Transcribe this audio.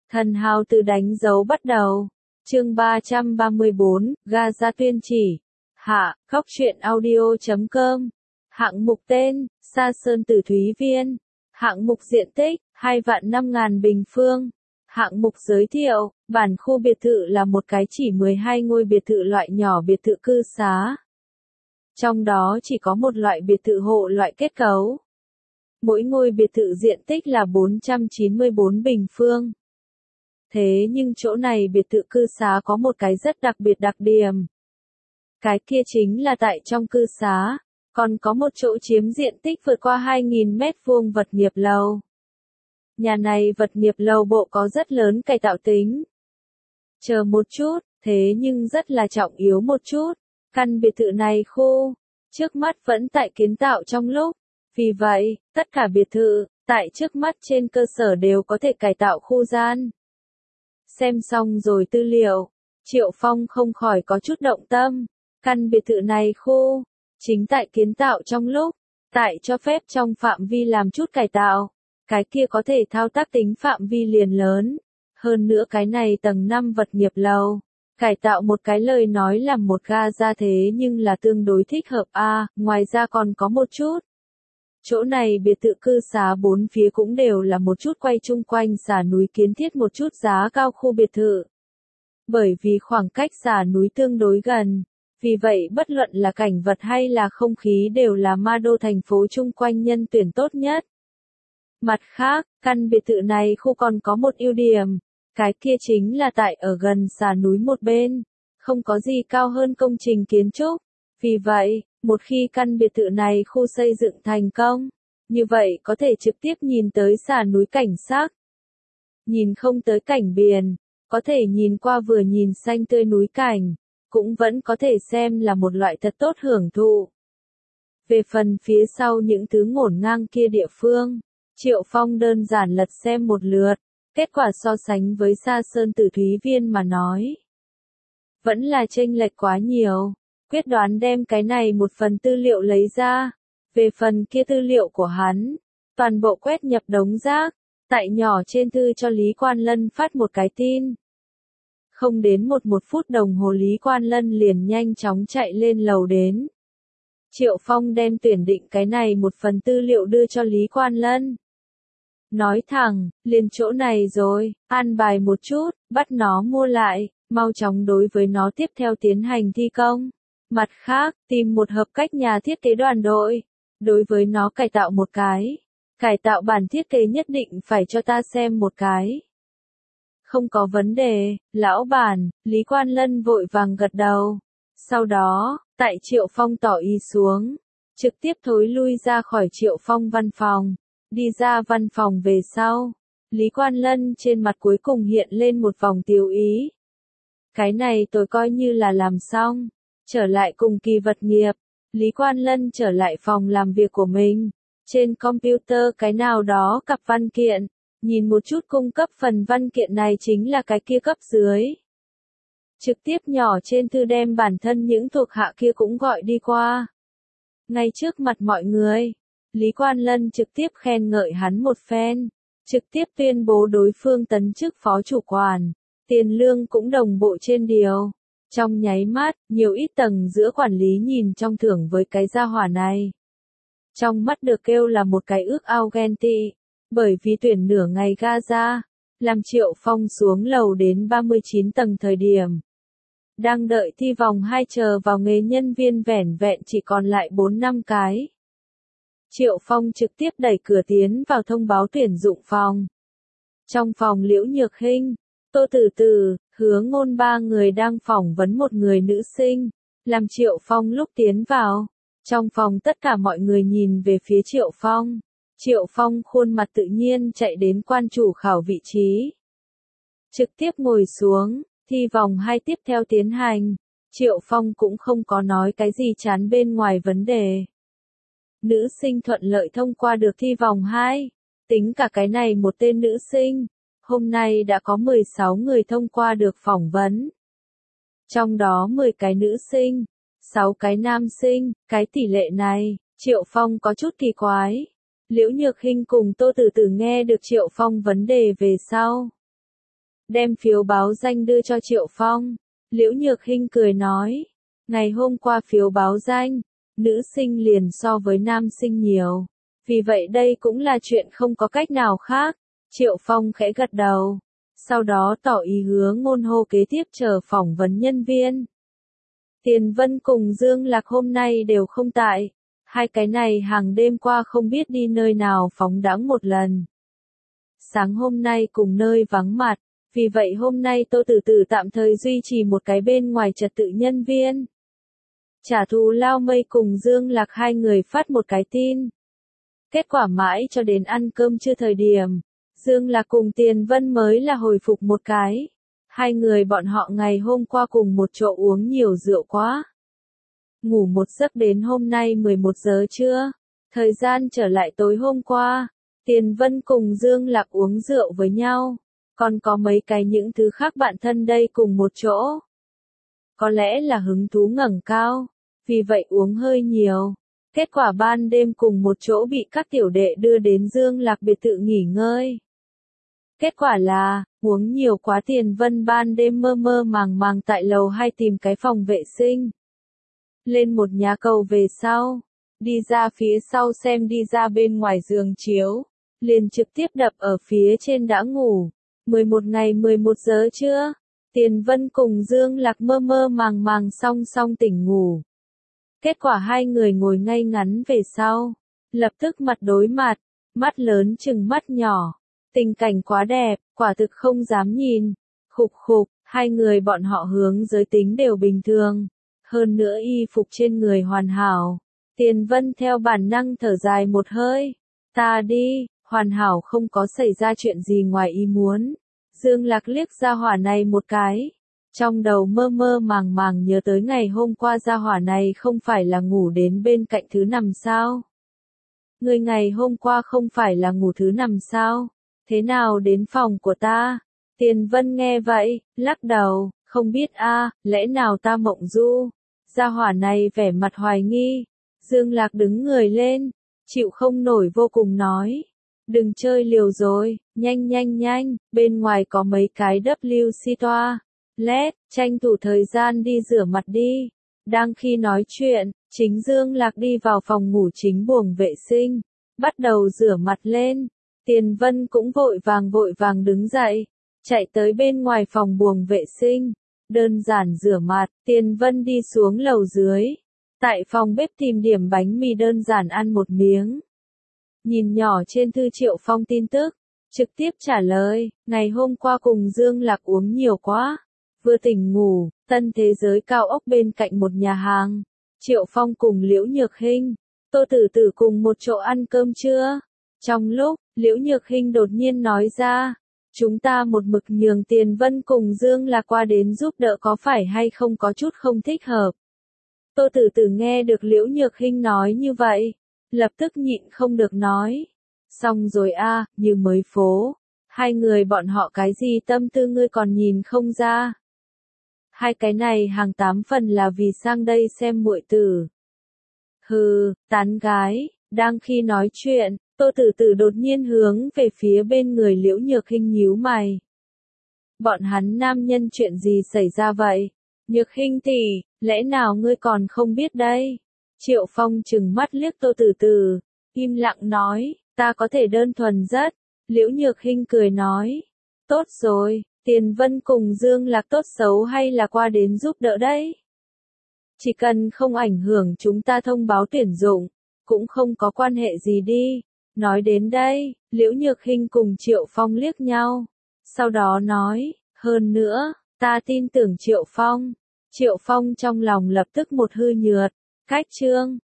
Thần hào từ đánh dấu bắt đầu. Chương 334, Gaza tuyên chỉ. Hạ, Khóc Chuyện Audio.com. Hạng mục tên, Sa Sơn Tử Thúy Viên. Hạng mục diện tích, 2.500.000 bình phương. Hạng mục giới thiệu, bản khu biệt thự là một cái chỉ 12 ngôi biệt thự loại nhỏ biệt thự cư xá. Trong đó chỉ có một loại biệt thự hộ loại kết cấu. Mỗi ngôi biệt thự diện tích là 494 bình phương. Thế nhưng chỗ này biệt thự cư xá có một cái rất đặc biệt đặc điểm. Cái kia chính là tại trong cư xá, còn có một chỗ chiếm diện tích vượt qua 2.000 mét vuông vật nghiệp lầu. Nhà này vật nghiệp lầu bộ có rất lớn cải tạo tính. Chờ một chút, thế nhưng rất là trọng yếu một chút. Căn biệt thự này khu, trước mắt vẫn tại kiến tạo trong lúc. Vì vậy, tất cả biệt thự, tại trước mắt trên cơ sở đều có thể cải tạo khu gian. Xem xong rồi tư liệu, Triệu Phong không khỏi có chút động tâm. Căn biệt thự này khu, chính tại kiến tạo trong lúc, tại cho phép trong phạm vi làm chút cải tạo. Cái kia có thể thao tác tính phạm vi liền lớn. Hơn nữa cái này tầng 5 vật nghiệp lầu. Cải tạo một cái lời nói là một ga ra thế nhưng là tương đối thích hợp ngoài ra còn có một chút. Chỗ này biệt thự cư xá bốn phía cũng đều là một chút quay chung quanh xà núi kiến thiết một chút giá cao khu biệt thự. Bởi vì khoảng cách xà núi tương đối gần, vì vậy bất luận là cảnh vật hay là không khí đều là ma đô thành phố chung quanh nhân tuyển tốt nhất. Mặt khác, căn biệt thự này khu còn có một ưu điểm, cái kia chính là tại ở gần xà núi một bên, không có gì cao hơn công trình kiến trúc. Vì vậy, một khi căn biệt thự này khu xây dựng thành công, như vậy có thể trực tiếp nhìn tới xà núi cảnh sắc. Nhìn không tới cảnh biển, có thể nhìn qua vừa nhìn xanh tươi núi cảnh, cũng vẫn có thể xem là một loại thật tốt hưởng thụ. Về phần phía sau những thứ ngổn ngang kia địa phương, Triệu Phong đơn giản lật xem một lượt, kết quả so sánh với Sa Sơn Tử Thúy Viên mà nói. Vẫn là chênh lệch quá nhiều, quyết đoán đem cái này một phần tư liệu lấy ra. Về phần kia tư liệu của hắn, toàn bộ quét nhập đống rác, tại nhỏ trên thư cho Lý Quan Lân phát một cái tin. Không đến một phút đồng hồ Lý Quan Lân liền nhanh chóng chạy lên lầu đến. Triệu Phong đem tuyển định cái này một phần tư liệu đưa cho Lý Quan Lân. Nói thẳng, liền chỗ này rồi, an bài một chút, bắt nó mua lại, mau chóng đối với nó tiếp theo tiến hành thi công. Mặt khác, tìm một hợp cách nhà thiết kế đoàn đội, đối với nó cải tạo một cái. Cải tạo bản thiết kế nhất định phải cho ta xem một cái. Không có vấn đề, lão bản, Lý Quan Lân vội vàng gật đầu. Sau đó, tại Triệu Phong tỏ ý xuống, trực tiếp thối lui ra khỏi Triệu Phong văn phòng. Đi ra văn phòng về sau, Lý Quan Lân trên mặt cuối cùng hiện lên một vòng tiêu ý. Cái này tôi coi như là làm xong. Trở lại cùng kỳ vật nghiệp, Lý Quan Lân trở lại phòng làm việc của mình. Trên computer cái nào đó cặp văn kiện, nhìn một chút cung cấp phần văn kiện này chính là cái kia cấp dưới. Trực tiếp nhỏ trên thư đem bản thân những thuộc hạ kia cũng gọi đi qua. Ngay trước mặt mọi người, Lý Quan Lân trực tiếp khen ngợi hắn một phen, trực tiếp tuyên bố đối phương tấn chức phó chủ quản, tiền lương cũng đồng bộ trên điều. Trong nháy mắt, nhiều ít tầng giữa quản lý nhìn trong thưởng với cái gia hỏa này. Trong mắt được kêu là một cái ước ao ghen tị, bởi vì tuyển nửa ngày Gaza, làm Triệu Phong xuống lầu đến 39 tầng thời điểm. Đang đợi thi vòng 2 chờ vào nghề nhân viên vẻn vẹn chỉ còn lại 4-5 cái. Triệu Phong trực tiếp đẩy cửa tiến vào thông báo tuyển dụng phòng. Trong phòng Liễu Nhược Hinh, Tô Tử Tử, Hứa Ngôn ba người đang phỏng vấn một người nữ sinh, làm Triệu Phong lúc tiến vào. Trong phòng tất cả mọi người nhìn về phía Triệu Phong. Triệu Phong khuôn mặt tự nhiên chạy đến quan chủ khảo vị trí. Trực tiếp ngồi xuống, thi vòng 2 tiếp theo tiến hành. Triệu Phong cũng không có nói cái gì chán bên ngoài vấn đề. Nữ sinh thuận lợi thông qua được thi vòng 2. Tính cả cái này một tên nữ sinh. Hôm nay đã có 16 người thông qua được phỏng vấn. Trong đó 10 cái nữ sinh, 6 cái nam sinh, cái tỷ lệ này, Triệu Phong có chút kỳ quái. Liễu Nhược Hinh cùng Tô Tử Tử nghe được Triệu Phong vấn đề về sau. đem phiếu báo danh đưa cho Triệu Phong. Liễu Nhược Hinh cười nói, ngày hôm qua phiếu báo danh, nữ sinh liền so với nam sinh nhiều. Vì vậy đây cũng là chuyện không có cách nào khác. Triệu Phong khẽ gật đầu. Sau đó tỏ ý hứa ngôn hô kế tiếp chờ phỏng vấn nhân viên. Tiền Vân cùng Dương Lạc hôm nay đều không tại. Hai cái này hàng đêm qua không biết đi nơi nào phóng đãng một lần. Sáng hôm nay cùng nơi vắng mặt. Vì vậy hôm nay Tô Tử Tử tạm thời duy trì một cái bên ngoài trật tự nhân viên. Trả thù Lao Mây cùng Dương Lạc hai người phát một cái tin. Kết quả mãi cho đến ăn cơm trưa thời điểm, Dương Lạc cùng Tiền Vân mới là hồi phục một cái. Hai người bọn họ ngày hôm qua cùng một chỗ uống nhiều rượu quá. Ngủ một giấc đến hôm nay 11 giờ trưa. Thời gian trở lại tối hôm qua, Tiền Vân cùng Dương Lạc uống rượu với nhau. Còn có mấy cái những thứ khác bạn thân đây cùng một chỗ. Có lẽ là hứng thú ngẩng cao, vì vậy uống hơi nhiều. Kết quả ban đêm cùng một chỗ bị các tiểu đệ đưa đến Dương Lạc biệt thự nghỉ ngơi. Kết quả là, uống nhiều quá Tiền Vân ban đêm mơ mơ màng màng tại lầu 2 tìm cái phòng vệ sinh. Lên một nhà cầu về sau, đi ra phía sau xem đi ra bên ngoài giường chiếu, liền trực tiếp đập ở phía trên đã ngủ. 11 ngày 11 giờ trưa, Tiền Vân cùng Dương Lạc mơ mơ màng màng song song tỉnh ngủ. Kết quả hai người ngồi ngay ngắn về sau, lập tức mặt đối mặt, mắt lớn chừng mắt nhỏ. Tình cảnh quá đẹp, quả thực không dám nhìn. Khục khục, hai người bọn họ hướng giới tính đều bình thường. Hơn nữa y phục trên người hoàn hảo. Tiền Vân theo bản năng thở dài một hơi. Ta đi, hoàn hảo không có xảy ra chuyện gì ngoài ý muốn. Dương Lạc liếc ra hỏa này một cái. Trong đầu mơ mơ màng màng nhớ tới ngày hôm qua gia hỏa này không phải là ngủ đến bên cạnh thứ nằm sao? Người ngày hôm qua không phải là ngủ thứ nằm sao? Thế nào đến phòng của ta? Tiền Vân nghe vậy, lắc đầu, không biết a, lẽ nào ta mộng du? Gia hỏa này vẻ mặt hoài nghi. Dương Lạc đứng người lên, chịu không nổi vô cùng nói. Đừng chơi liều rồi, nhanh nhanh nhanh, bên ngoài có mấy cái WC toa. Lét, tranh thủ thời gian đi rửa mặt đi. Đang khi nói chuyện, chính Dương Lạc đi vào phòng ngủ chính buồng vệ sinh, bắt đầu rửa mặt lên. Tiền Vân cũng vội vàng đứng dậy, chạy tới bên ngoài phòng buồng vệ sinh. Đơn giản rửa mặt, Tiền Vân đi xuống lầu dưới. Tại phòng bếp tìm điểm bánh mì đơn giản ăn một miếng. Nhìn nhỏ trên thư Triệu Phong tin tức, trực tiếp trả lời, ngày hôm qua cùng Dương Lạc uống nhiều quá. Vừa tỉnh ngủ, Tân Thế Giới cao ốc bên cạnh một nhà hàng. Triệu Phong cùng Liễu Nhược Hinh, Tô Tử Tử cùng một chỗ ăn cơm trưa. Trong lúc, Liễu Nhược Hinh đột nhiên nói ra, chúng ta một mực nhường Tiền Vân cùng Dương Lạc qua đến giúp đỡ có phải hay không có chút không thích hợp. Tô Tử Tử nghe được Liễu Nhược Hinh nói như vậy, lập tức nhịn không được nói. Xong rồi a, như mới phố. Hai người bọn họ cái gì tâm tư ngươi còn nhìn không ra. Hai cái này hàng 8 phần là vì sang đây xem muội tử. Hừ, tán gái, đang khi nói chuyện, Tô Tử Tử đột nhiên hướng về phía bên người Liễu Nhược Hinh nhíu mày. Bọn hắn nam nhân chuyện gì xảy ra vậy? Nhược Hinh tỷ, lẽ nào ngươi còn không biết đây? Triệu Phong trừng mắt liếc Tô Tử Tử, im lặng nói, ta có thể đơn thuần rất. Liễu Nhược Hinh cười nói, tốt rồi, Tiền Vân cùng Dương Lạc tốt xấu hay là qua đến giúp đỡ đấy. Chỉ cần không ảnh hưởng chúng ta thông báo tuyển dụng, cũng không có quan hệ gì đi. Nói đến đây, Liễu Nhược Hinh cùng Triệu Phong liếc nhau. Sau đó nói, hơn nữa, ta tin tưởng Triệu Phong. Triệu Phong trong lòng lập tức một hư nhượt, cách chương.